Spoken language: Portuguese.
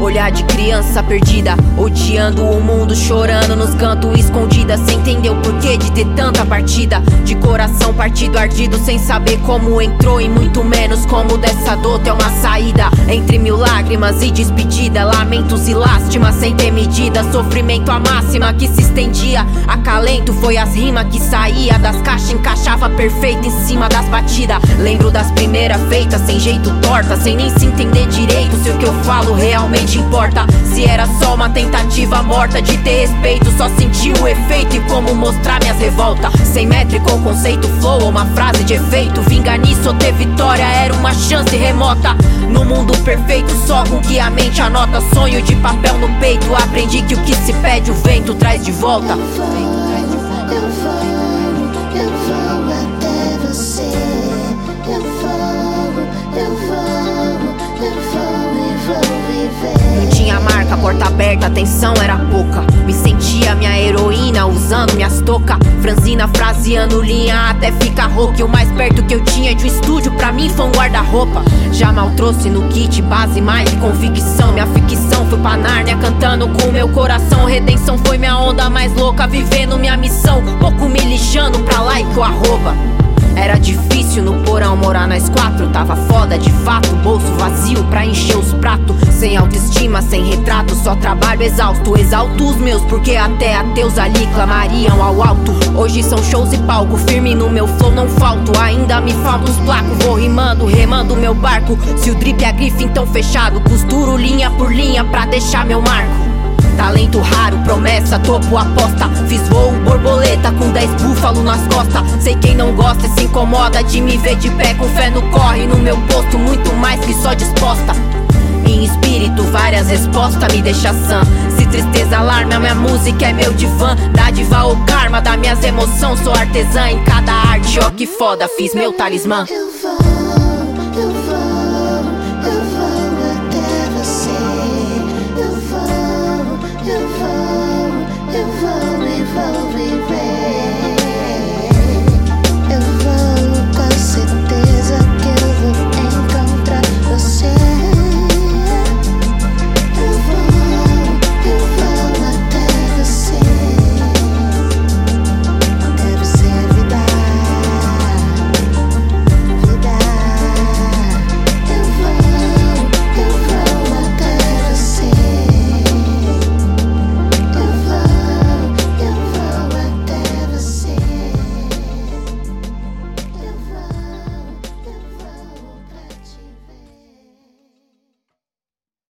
olhar de criança perdida, odiando o mundo, chorando nos cantos escondida, sem entender o porquê de ter tanta partida. De coração partido, ardido, sem saber como entrou, e muito menos como dessa dor tem uma saída. Entre mil lágrimas e despedida, lamentos e lástimas sem ter medida, sofrimento a máxima que se estendia. Acalento foi as rimas que saía das caixas, encaixava perfeito em cima das batidas. Lembro das primeiras feitas sem jeito torta, sem nem se entender direito se o que eu falo realmente importa. Se era só uma tentativa morta de ter respeito, só senti o efeito e como mostrar minhas revoltas. Sem métrica ou conceito, flow ou uma frase de efeito, vingar nisso ou ter vitória era uma chance remota. No mundo perfeito, só com que a mente anota, sonho de papel no peito, aprendi que o que se pede o vento traz de volta. Eu vou até você. Eu vou e vou viver. Não tinha marca, porta aberta, atenção era pouca. Me sentia minha heroína usando minhas toucas, franzina fraseando linha até ficar rouca. E o mais perto que eu tinha de um estúdio pra mim foi um guarda-roupa. Já mal trouxe no kit base mais de convicção. Minha ficção foi pra Nárnia cantando com meu coração. Redenção foi minha onda mais louca, vivendo minha missão, pouco me lixando pra like ou arroba. Era difícil no porão morar nós quatro, tava foda de fato, bolso vazio pra encher os pratos. Sem autoestima, sem retrato, só trabalho exausto. Exalto os meus porque até ateus ali clamariam ao alto. Hoje são shows e palco, firme no meu flow não falto. Ainda me faltam uns placos, vou rimando, remando meu barco. Se o drip é grife então fechado, costuro linha por linha pra deixar meu marco. Talento raro, promessa, topo, aposta. Fiz voo borboleta com 10 búfalos nas costas. Sei quem não gosta e se incomoda de me ver de pé com fé no corre. No meu posto, muito mais que só disposta. Em espírito, várias respostas me deixa sã. Se tristeza alarma, minha música é meu divã. Dádiva ou karma, das minhas emoções, sou artesã em cada arte. Ó que foda, fiz meu talismã.